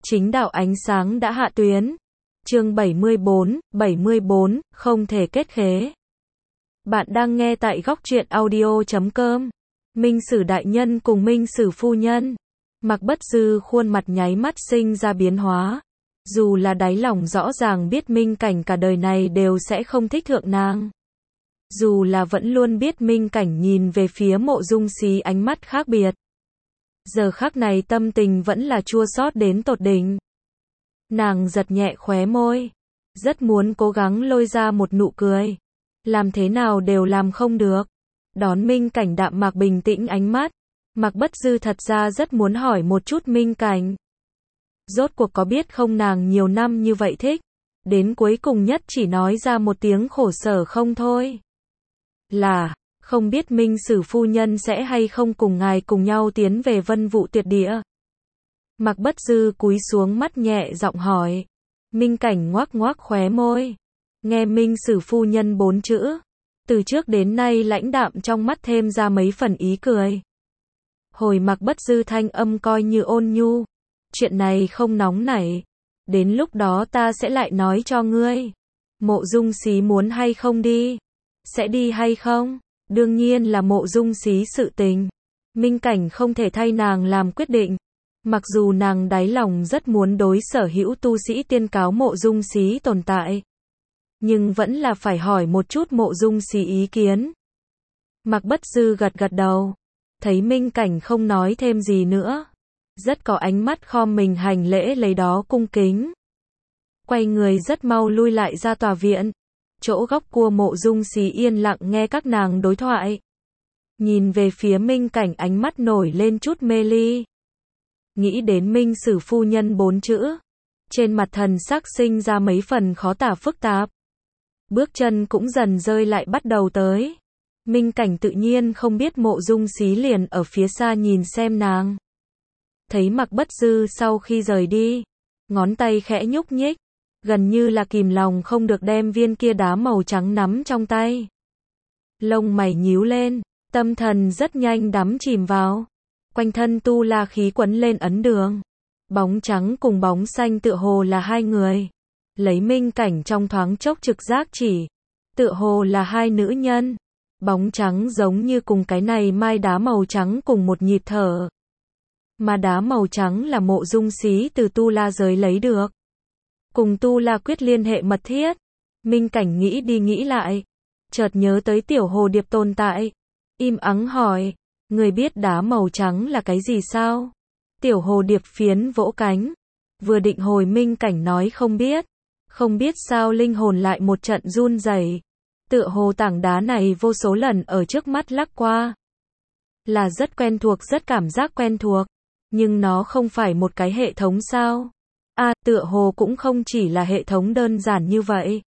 Chính đạo ánh sáng đã hạ tuyến. Chương 74, không thể kết khế. Bạn đang nghe tại góc truyện audio.com. Minh Sử đại nhân cùng Minh Sử phu nhân. Mạc Bất Dư khuôn mặt nháy mắt sinh ra biến hóa. Dù là đáy lòng rõ ràng biết Minh Cảnh cả đời này đều sẽ không thích thượng nàng. Dù là vẫn luôn biết Minh Cảnh nhìn về phía Mộ Dung Xí ánh mắt khác biệt. Giờ khắc này tâm tình vẫn là chua xót đến tột đỉnh. Nàng giật nhẹ khóe môi. Rất muốn cố gắng lôi ra một nụ cười. Làm thế nào đều làm không được. Đón Minh Cảnh đạm mạc bình tĩnh ánh mắt. Mạc Bất Dư thật ra rất muốn hỏi một chút Minh Cảnh. Rốt cuộc có biết không nàng nhiều năm như vậy thích. Đến cuối cùng nhất chỉ nói ra một tiếng khổ sở không thôi. Là, không biết Minh Sử phu nhân sẽ hay không cùng ngài cùng nhau tiến về Vân Vụ Tuyệt Địa. Mạc Bất Dư cúi xuống mắt nhẹ giọng hỏi. Minh Cảnh ngoác ngoác khóe môi. Nghe Minh Sử phu nhân 4 chữ. Từ trước đến nay lãnh đạm trong mắt thêm ra mấy phần ý cười. Hồi Mạc Bất Dư thanh âm coi như ôn nhu. Chuyện này không nóng nảy. Đến lúc đó ta sẽ lại nói cho ngươi. Mộ Dung Xí muốn hay không đi? Sẽ đi hay không? Đương nhiên là Mộ Dung Xí sự tình. Minh Cảnh không thể thay nàng làm quyết định. Mặc dù nàng đáy lòng rất muốn đối sở hữu tu sĩ tiên cáo Mộ Dung Xí tồn tại. Nhưng vẫn là phải hỏi một chút Mộ Dung Xí ý kiến. Mạc Bất Dư gật gật đầu. Thấy Minh Cảnh không nói thêm gì nữa. Rất có ánh mắt khom mình hành lễ lấy đó cung kính. Quay người rất mau lui lại ra tòa viện. Chỗ góc cua Mộ Dung Xí yên lặng nghe các nàng đối thoại. Nhìn về phía Minh Cảnh ánh mắt nổi lên chút mê ly. Nghĩ đến Minh Sử phu nhân 4 chữ. Trên mặt thần sắc sinh ra mấy phần khó tả phức tạp. Bước chân cũng dần rơi lại bắt đầu tới. Minh Cảnh tự nhiên không biết Mộ Dung Xí liền ở phía xa nhìn xem nàng. Thấy Mạc Bất Dư sau khi rời đi. Ngón tay khẽ nhúc nhích. Gần như là kìm lòng không được đem viên kia đá màu trắng nắm trong tay. Lông mày nhíu lên. Tâm thần rất nhanh đắm chìm vào. Quanh thân tu la khí quấn lên ấn đường. Bóng trắng cùng bóng xanh tựa hồ là hai người. Lấy Minh Cảnh trong thoáng chốc trực giác chỉ. Tựa hồ là hai nữ nhân. Bóng trắng giống như cùng cái này mai đá màu trắng cùng một nhịp thở. Mà đá màu trắng là Mộ Dung Xí từ tu la giới lấy được. Cùng tu la quyết liên hệ mật thiết. Minh Cảnh nghĩ đi nghĩ lại. Chợt nhớ tới tiểu hồ điệp tồn tại. Im ắng hỏi. Người biết đá màu trắng là cái gì sao? Tiểu hồ điệp phiến vỗ cánh. Vừa định hồi Minh Cảnh nói không biết. Không biết sao linh hồn lại một trận run rẩy. Tựa hồ tảng đá này vô số lần ở trước mắt lắc qua. Là rất quen thuộc, rất cảm giác quen thuộc. Nhưng nó không phải một cái hệ thống sao? Tựa hồ cũng không chỉ là hệ thống đơn giản như vậy.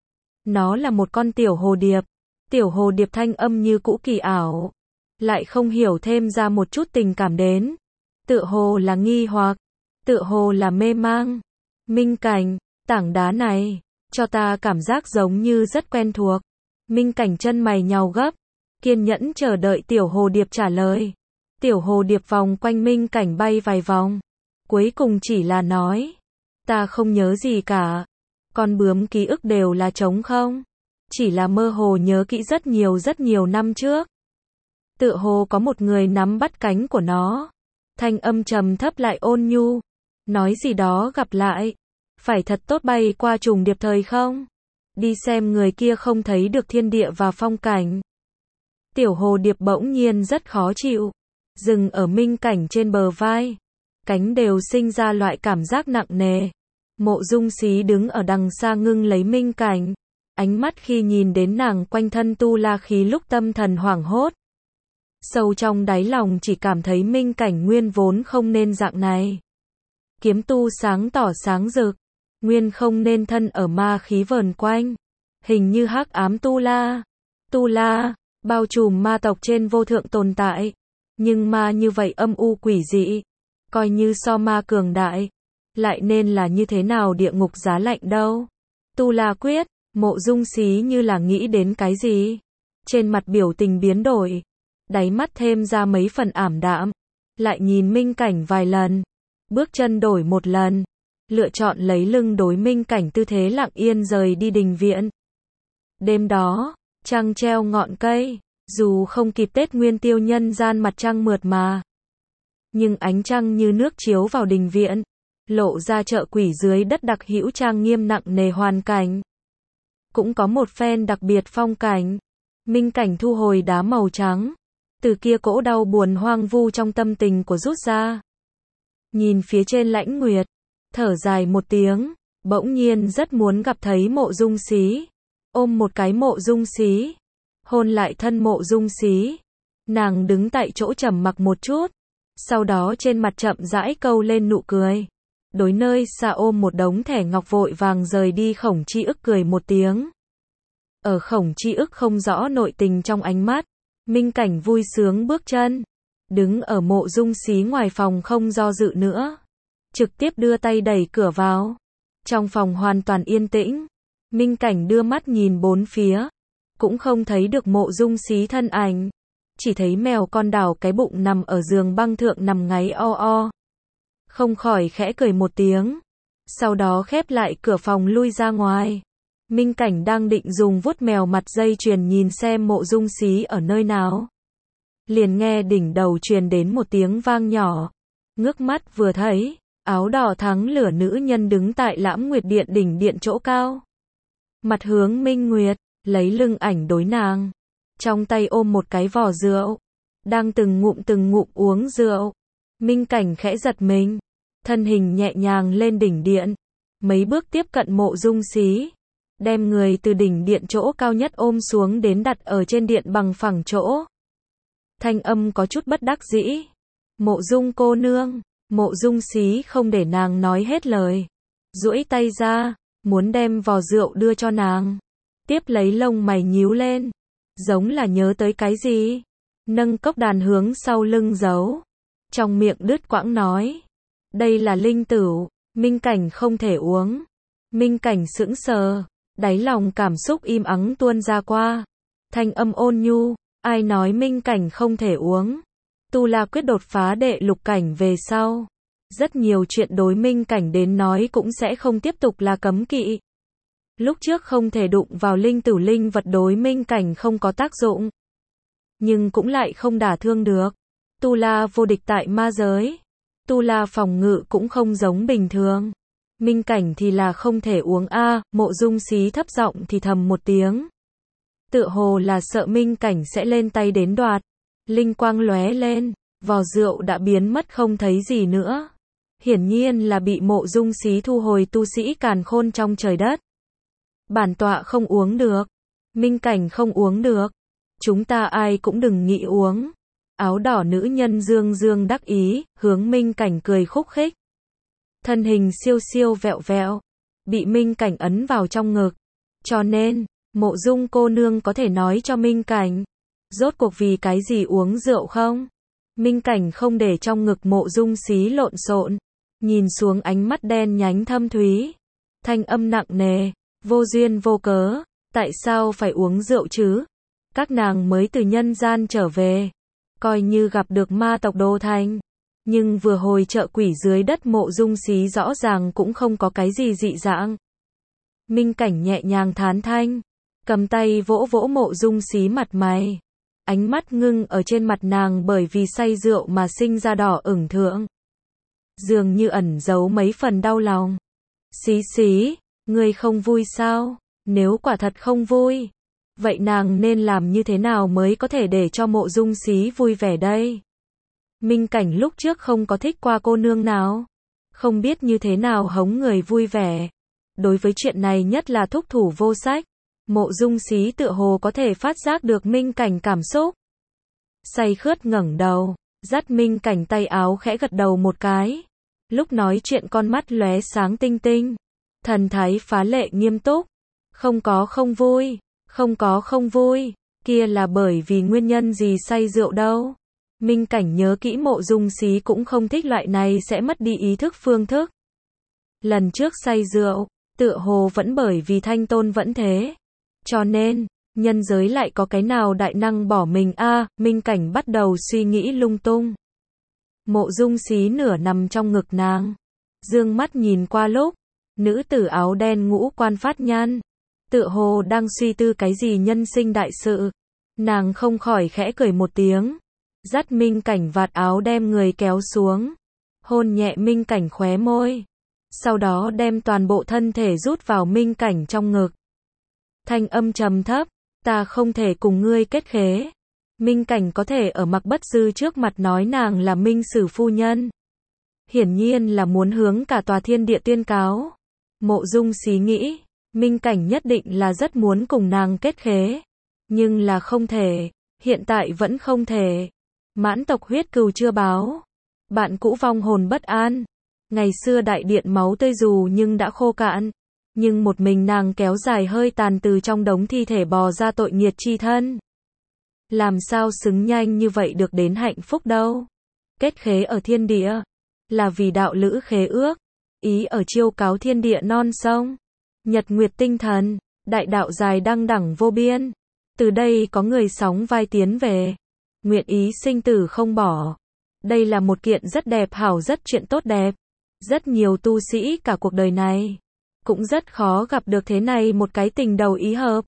Nó là một con tiểu hồ điệp. Tiểu hồ điệp thanh âm như cũ kỳ ảo. Lại không hiểu thêm ra một chút tình cảm đến. Tựa hồ là nghi hoặc. Tựa hồ là mê mang. Minh Cảnh, tảng đá này, cho ta cảm giác giống như rất quen thuộc. Minh Cảnh chân mày nhàu gấp. Kiên nhẫn chờ đợi tiểu hồ điệp trả lời. Tiểu hồ điệp vòng quanh Minh Cảnh bay vài vòng. Cuối cùng chỉ là nói. Ta không nhớ gì cả. Con bướm ký ức đều là trống không. Chỉ là mơ hồ nhớ kỹ rất nhiều năm trước. Tựa hồ có một người nắm bắt cánh của nó. Thanh âm trầm thấp lại ôn nhu. Nói gì đó gặp lại. Phải thật tốt bay qua trùng điệp thời không? Đi xem người kia không thấy được thiên địa và phong cảnh. Tiểu hồ điệp bỗng nhiên rất khó chịu. Dừng ở Minh Cảnh trên bờ vai. Cánh đều sinh ra loại cảm giác nặng nề. Mộ Dung Xí đứng ở đằng xa ngưng lấy Minh Cảnh. Ánh mắt khi nhìn đến nàng quanh thân tu la khí lúc tâm thần hoảng hốt. Sâu trong đáy lòng chỉ cảm thấy Minh Cảnh nguyên vốn không nên dạng này. Kiếm tu sáng tỏ sáng rực. Nguyên không nên thân ở ma khí vờn quanh. Hình như hắc ám tu la. Tu la, bao trùm ma tộc trên vô thượng tồn tại. Nhưng ma như vậy âm u quỷ dị. Coi như so ma cường đại. Lại nên là như thế nào địa ngục giá lạnh đâu. Tu la quyết, Mộ Dung Xí như là nghĩ đến cái gì. Trên mặt biểu tình biến đổi. Đáy mắt thêm ra mấy phần ảm đạm. Lại nhìn Minh Cảnh vài lần. bước chân đổi một lần, lựa chọn lấy lưng đối Minh Cảnh tư thế lặng yên rời đi đình viện. Đêm đó, trăng treo ngọn cây, dù không kịp Tết Nguyên Tiêu nhân gian mặt trăng mượt mà, nhưng ánh trăng như nước chiếu vào đình viện, lộ ra chợ quỷ dưới đất đặc hữu trang nghiêm nặng nề hoàn cảnh. Cũng có một phen đặc biệt phong cảnh. Minh Cảnh thu hồi đá màu trắng, từ kia cỗ đau buồn hoang vu trong tâm tình của rút ra. Nhìn phía trên lãnh nguyệt, thở dài một tiếng, bỗng nhiên rất muốn gặp thấy Mộ Dung Xí, ôm một cái Mộ Dung Xí, hôn lại thân Mộ Dung Xí. Nàng đứng tại chỗ trầm mặc một chút, sau đó trên mặt chậm rãi câu lên nụ cười. Đối nơi xa ôm một đống thẻ ngọc vội vàng rời đi Khổng Chi Ức cười một tiếng. Ở Khổng Chi Ức không rõ nội tình trong ánh mắt, Minh Cảnh vui sướng bước chân, đứng ở Mộ Dung Xí ngoài phòng không do dự nữa, trực tiếp đưa tay đẩy cửa vào. Trong phòng hoàn toàn yên tĩnh, Minh Cảnh đưa mắt nhìn bốn phía, cũng không thấy được Mộ Dung Xí thân ảnh, chỉ thấy mèo con đảo cái bụng nằm ở giường băng thượng nằm ngáy o o. Không khỏi khẽ cười một tiếng, sau đó khép lại cửa phòng lui ra ngoài. Minh Cảnh đang định dùng vuốt mèo mặt dây chuyền nhìn xem Mộ Dung Xí ở nơi nào, liền nghe đỉnh đầu truyền đến một tiếng vang nhỏ, ngước mắt vừa thấy, áo đỏ thắng lửa nữ nhân đứng tại Lãm Nguyệt Điện đỉnh điện chỗ cao, mặt hướng Minh Nguyệt, lấy lưng ảnh đối nàng, trong tay ôm một cái vò rượu, đang từng ngụm uống rượu. Minh Cảnh khẽ giật mình, thân hình nhẹ nhàng lên đỉnh điện, mấy bước tiếp cận Mộ Dung Xí, đem người từ đỉnh điện chỗ cao nhất ôm xuống đến đặt ở trên điện bằng phẳng chỗ. Thanh âm có chút bất đắc dĩ. Mộ Dung cô nương. Mộ Dung Xí không để nàng nói hết lời, duỗi tay ra, muốn đem vò rượu đưa cho nàng. Tiếp lấy lông mày nhíu lên, giống là nhớ tới cái gì, nâng cốc đàn hướng sau lưng giấu, trong miệng đứt quãng nói, đây là linh tửu, Minh Cảnh không thể uống. Minh Cảnh sững sờ, đáy lòng cảm xúc im ắng tuôn ra qua, thanh âm ôn nhu, ai nói Minh Cảnh không thể uống. Tu La Quyết đột phá đệ lục cảnh về sau, rất nhiều chuyện đối Minh Cảnh đến nói cũng sẽ không tiếp tục là cấm kỵ. Lúc trước không thể đụng vào linh tửu linh vật đối Minh Cảnh không có tác dụng, nhưng cũng lại không đả thương được. Tu La vô địch tại ma giới, Tu La phòng ngự cũng không giống bình thường. Minh Cảnh thì là không thể uống a. Mộ Dung Xí thấp giọng thì thầm một tiếng, tựa hồ là sợ Minh Cảnh sẽ lên tay đến đoạt. Linh quang lóe lên, vò rượu đã biến mất không thấy gì nữa. Hiển nhiên là bị Mộ Dung Xí thu hồi tu sĩ càn khôn trong trời đất. Bản tọa không uống được, Minh Cảnh không uống được, chúng ta ai cũng đừng nghĩ uống. Áo đỏ nữ nhân dương dương đắc ý, hướng Minh Cảnh cười khúc khích. Thân hình siêu siêu vẹo vẹo, bị Minh Cảnh ấn vào trong ngực. Cho nên, Mộ Dung cô nương có thể nói cho Minh Cảnh, rốt cuộc vì cái gì uống rượu không? Minh Cảnh không để trong ngực Mộ Dung Xí lộn xộn, nhìn xuống ánh mắt đen nhánh thâm thúy, thanh âm nặng nề, vô duyên vô cớ, tại sao phải uống rượu chứ? Các nàng mới từ nhân gian trở về, coi như gặp được ma tộc Đô Thành, nhưng vừa hồi chợ quỷ dưới đất Mộ Dung Xí rõ ràng cũng không có cái gì dị dạng. Minh Cảnh nhẹ nhàng thán thanh, cầm tay vỗ vỗ Mộ Dung Xí mặt mày, ánh mắt ngưng ở trên mặt nàng bởi vì say rượu mà sinh ra đỏ ửng thượng, dường như ẩn giấu mấy phần đau lòng. Xí xí, ngươi không vui sao? Nếu quả thật không vui, vậy nàng nên làm như thế nào mới có thể để cho Mộ Dung Xí vui vẻ đây? Minh Cảnh lúc trước không có thích qua cô nương nào, không biết như thế nào hống người vui vẻ. Đối với chuyện này nhất là thúc thủ vô sách, Mộ Dung Xí tựa hồ có thể phát giác được Minh Cảnh cảm xúc. Say khướt ngẩng đầu, dắt Minh Cảnh tay áo khẽ gật đầu một cái. Lúc nói chuyện con mắt lóe sáng tinh tinh, thần thái phá lệ nghiêm túc. Không có không vui, không có không vui, kia là bởi vì nguyên nhân gì say rượu đâu. Minh Cảnh nhớ kỹ Mộ Dung Xí cũng không thích loại này sẽ mất đi ý thức phương thức. Lần trước say rượu, tựa hồ vẫn bởi vì Thanh Tôn vẫn thế. Cho nên, nhân giới lại có cái nào đại năng bỏ mình a? Minh Cảnh bắt đầu suy nghĩ lung tung. Mộ Dung Xí nửa nằm trong ngực nàng. Dương mắt nhìn qua lúc, nữ tử áo đen ngũ quan phát nhăn, tựa hồ đang suy tư cái gì nhân sinh đại sự. Nàng không khỏi khẽ cười một tiếng, dắt Minh Cảnh vạt áo đem người kéo xuống, hôn nhẹ Minh Cảnh khóe môi, sau đó đem toàn bộ thân thể rút vào Minh Cảnh trong ngực. Thanh âm trầm thấp, ta không thể cùng ngươi kết khế. Minh Cảnh có thể ở Mạc Bất Dư trước mặt nói nàng là Minh Sử phu nhân, hiển nhiên là muốn hướng cả tòa thiên địa tuyên cáo. Mộ Dung Xí nghĩ, Minh Cảnh nhất định là rất muốn cùng nàng kết khế, nhưng là không thể, hiện tại vẫn không thể. Mãn tộc huyết cừu chưa báo, bạn cũ vong hồn bất an. Ngày xưa đại điện máu tươi dù nhưng đã khô cạn, nhưng một mình nàng kéo dài hơi tàn từ trong đống thi thể bò ra tội nghiệt chi thân. Làm sao xứng nhanh như vậy được đến hạnh phúc đâu. Kết khế ở thiên địa, là vì đạo lữ khế ước, ý ở chiêu cáo thiên địa non sông, nhật nguyệt tinh thần, đại đạo dài đăng đẳng vô biên. Từ đây có người sóng vai tiến về, nguyện ý sinh tử không bỏ. Đây là một kiện rất đẹp hảo, rất chuyện tốt đẹp. Rất nhiều tu sĩ cả cuộc đời này cũng rất khó gặp được thế này một cái tình đầu ý hợp,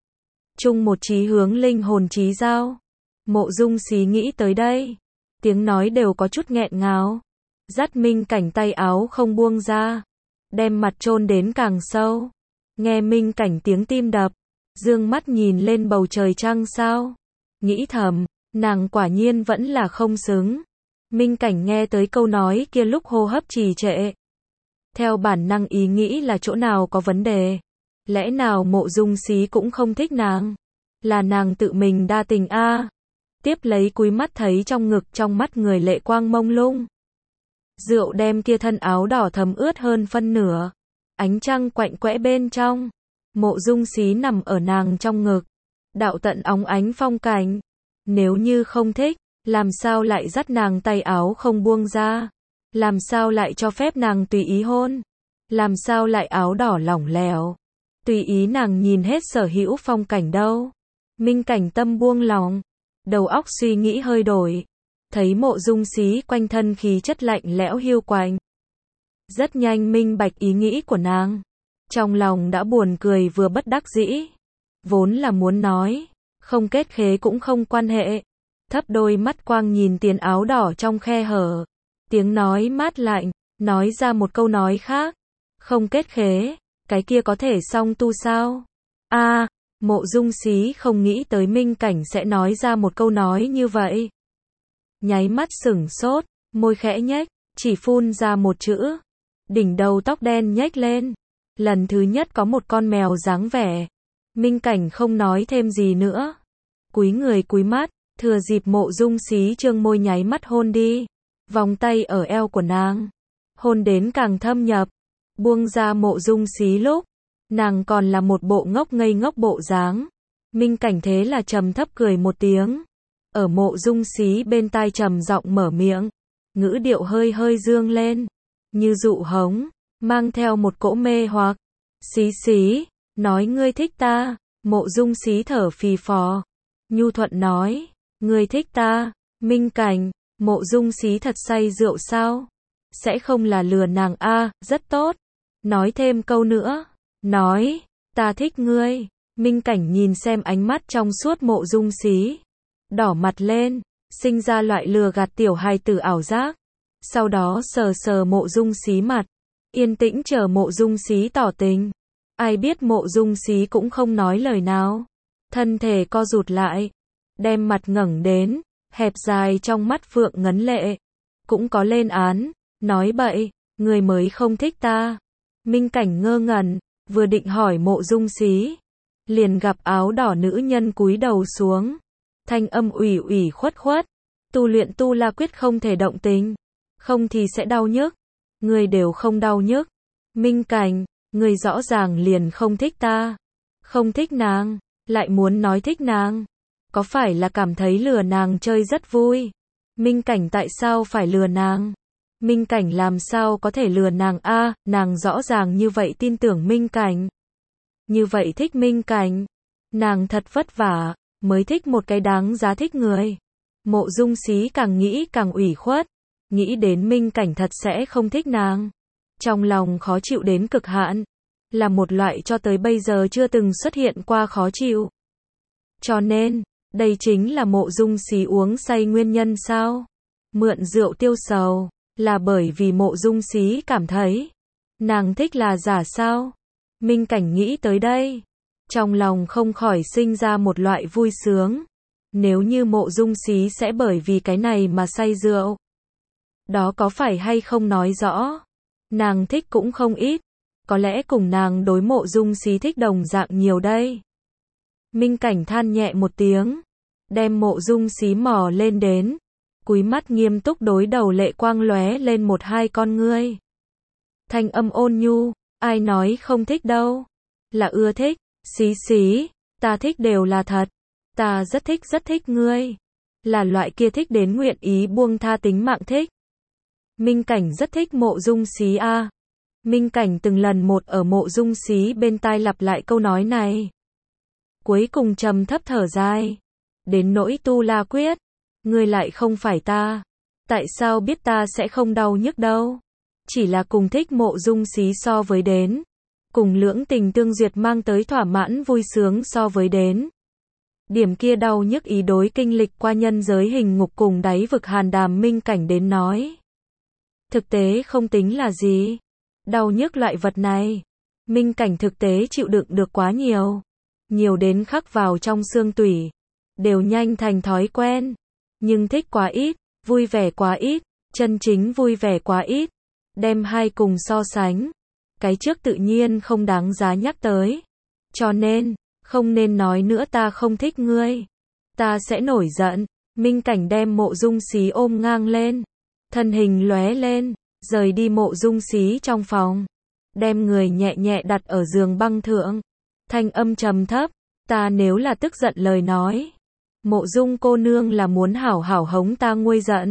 chung một chí hướng, linh hồn chí giao. Mộ Dung Xí nghĩ tới đây, tiếng nói đều có chút nghẹn ngào, dắt Minh Cảnh tay áo không buông ra, đem mặt chôn đến càng sâu. Nghe Minh Cảnh tiếng tim đập, dương mắt nhìn lên bầu trời trăng sao, nghĩ thầm, nàng quả nhiên vẫn là không xứng. Minh Cảnh nghe tới câu nói kia lúc hô hấp trì trệ, theo bản năng ý nghĩ là chỗ nào có vấn đề. Lẽ nào Mộ Dung Xí cũng không thích nàng? Là nàng tự mình đa tình a? Tiếp lấy cúi mắt thấy trong ngực, trong mắt người lệ quang mông lung. Rượu đem kia thân áo đỏ thấm ướt hơn phân nửa. Ánh trăng quạnh quẽ bên trong. Mộ Dung Xí nằm ở nàng trong ngực. Đạo tận óng ánh phong cảnh. Nếu như không thích, làm sao lại dắt nàng tay áo không buông ra? Làm sao lại cho phép nàng tùy ý hôn? Làm sao lại áo đỏ lỏng lẻo, tùy ý nàng nhìn hết sở hữu phong cảnh đâu? Minh Cảnh tâm buông lỏng, đầu óc suy nghĩ hơi đổi, thấy Mộ Dung Xí quanh thân khí chất lạnh lẽo hiu quạnh. Rất nhanh minh bạch ý nghĩ của nàng, trong lòng đã buồn cười vừa bất đắc dĩ. Vốn là muốn nói, không kết khế cũng không quan hệ. Thấp đôi mắt quang nhìn tiền áo đỏ trong khe hở, tiếng nói mát lạnh, nói ra một câu nói khác. Không kết khế, cái kia có thể song tu sao? A, Mộ Dung Xí không nghĩ tới Minh Cảnh sẽ nói ra một câu nói như vậy. Nháy mắt sửng sốt, môi khẽ nhếch, chỉ phun ra một chữ. Đỉnh đầu tóc đen nhếch lên. Lần thứ nhất có một con mèo dáng vẻ. Minh Cảnh không nói thêm gì nữa. Cúi người cúi mắt, thừa dịp Mộ Dung Xí trương môi nháy mắt hôn đi. Vòng tay ở eo của nàng, hôn đến càng thâm nhập. Buông ra Mộ Dung Xí lúc, nàng còn là một bộ ngốc ngây ngốc bộ dáng. Minh Cảnh thế là trầm thấp cười một tiếng, ở Mộ Dung Xí bên tai trầm giọng mở miệng, ngữ điệu hơi hơi dương lên, như dụ hống, mang theo một cỗ mê hoặc. Xí xí, nói ngươi thích ta. Mộ Dung Xí thở phì phò, nhu thuận nói, ngươi thích ta. Minh Cảnh, Mộ Dung Xí thật say rượu sao? Sẽ không là lừa nàng a? Rất tốt. Nói thêm câu nữa, nói, ta thích ngươi. Minh Cảnh nhìn xem ánh mắt trong suốt Mộ Dung Xí, đỏ mặt lên, sinh ra loại lừa gạt tiểu hài tử ảo giác. Sau đó sờ sờ Mộ Dung Xí mặt, yên tĩnh chờ Mộ Dung Xí tỏ tình. Ai biết Mộ Dung Xí cũng không nói lời nào, thân thể co rụt lại, đem mặt ngẩng đến, hẹp dài trong mắt phượng ngấn lệ, cũng có lên án, nói bậy, người mới không thích ta. Minh Cảnh ngơ ngẩn, vừa định hỏi Mộ Dung Xí, liền gặp áo đỏ nữ nhân cúi đầu xuống, thanh âm ủy ủy khuất khuất, tu luyện tu la quyết không thể động tình, không thì sẽ đau nhức, người đều không đau nhức. Minh Cảnh, người rõ ràng liền không thích ta, không thích nàng, lại muốn nói thích nàng, có phải là cảm thấy lừa nàng chơi rất vui? Minh Cảnh tại sao phải lừa nàng? Minh Cảnh làm sao có thể lừa nàng a? Nàng rõ ràng như vậy tin tưởng Minh Cảnh, như vậy thích Minh Cảnh, nàng thật vất vả mới thích một cái đáng giá thích người. Mộ Dung Xí càng nghĩ càng ủy khuất, nghĩ đến Minh Cảnh thật sẽ không thích nàng. Trong lòng khó chịu đến cực hạn, là một loại cho tới bây giờ chưa từng xuất hiện qua khó chịu. Cho nên, đây chính là Mộ Dung Xí uống say nguyên nhân sao? Mượn rượu tiêu sầu, là bởi vì Mộ Dung Xí cảm thấy nàng thích là giả sao? Minh Cảnh nghĩ tới đây, trong lòng không khỏi sinh ra một loại vui sướng. Nếu như Mộ Dung Xí sẽ bởi vì cái này mà say rượu, đó có phải hay không nói rõ nàng thích cũng không ít, có lẽ cùng nàng đối Mộ Dung Xí thích đồng dạng nhiều đây. Minh Cảnh than nhẹ một tiếng, đem Mộ Dung Xí mò lên đến, cúi mắt nghiêm túc đối đầu lệ quang lóe lên một hai con ngươi. Thanh âm ôn nhu, ai nói không thích đâu, là ưa thích, Xí Xí, ta thích đều là thật, ta rất thích ngươi, là loại kia thích đến nguyện ý buông tha tính mạng thích. Minh Cảnh rất thích Mộ Dung Xí a. Minh Cảnh từng lần một ở Mộ Dung Xí bên tai lặp lại câu nói này. Cuối cùng trầm thấp thở dài, đến nỗi Tu La Quyết, ngươi lại không phải ta, tại sao biết ta sẽ không đau nhức đâu? Chỉ là cùng thích Mộ Dung Xí so với đến, cùng lưỡng tình tương duyệt mang tới thỏa mãn vui sướng so với đến. Điểm kia đau nhức ý đối kinh lịch qua nhân giới hình ngục cùng đáy vực hàn đàm Minh Cảnh đến nói. Thực tế không tính là gì. Đau nhức loại vật này, Minh Cảnh thực tế chịu đựng được quá nhiều. Nhiều đến khắc vào trong xương tủy, đều nhanh thành thói quen. Nhưng thích quá ít, vui vẻ quá ít, chân chính vui vẻ quá ít. Đem hai cùng so sánh, cái trước tự nhiên không đáng giá nhắc tới. Cho nên, không nên nói nữa ta không thích ngươi, ta sẽ nổi giận. Minh Cảnh đem Mộ Dung Xí ôm ngang lên, thân hình lóe lên, rời đi Mộ Dung Xí trong phòng, đem người nhẹ nhẹ đặt ở giường băng thượng, thanh âm trầm thấp, ta nếu là tức giận lời nói, Mộ Dung cô nương là muốn hảo hảo hống ta nguôi giận,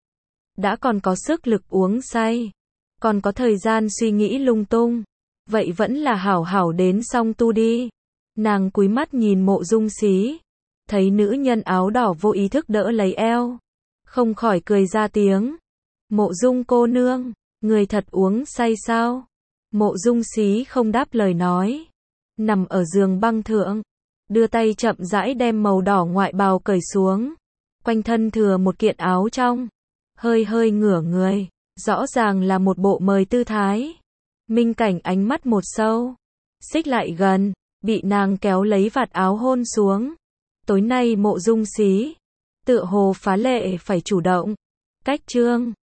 đã còn có sức lực uống say, còn có thời gian suy nghĩ lung tung, vậy vẫn là hảo hảo đến song tu đi. Nàng cúi mắt nhìn Mộ Dung Xí, thấy nữ nhân áo đỏ vô ý thức đỡ lấy eo, không khỏi cười ra tiếng. Mộ Dung cô nương, người thật uống say sao? Mộ Dung Xí không đáp lời nói, nằm ở giường băng thượng, đưa tay chậm rãi đem màu đỏ ngoại bào cởi xuống, quanh thân thừa một kiện áo trong, hơi hơi ngửa người, rõ ràng là một bộ mời tư thái. Minh Cảnh ánh mắt một sâu, xích lại gần, bị nàng kéo lấy vạt áo hôn xuống. Tối nay Mộ Dung Xí tựa hồ phá lệ phải chủ động. Cách chương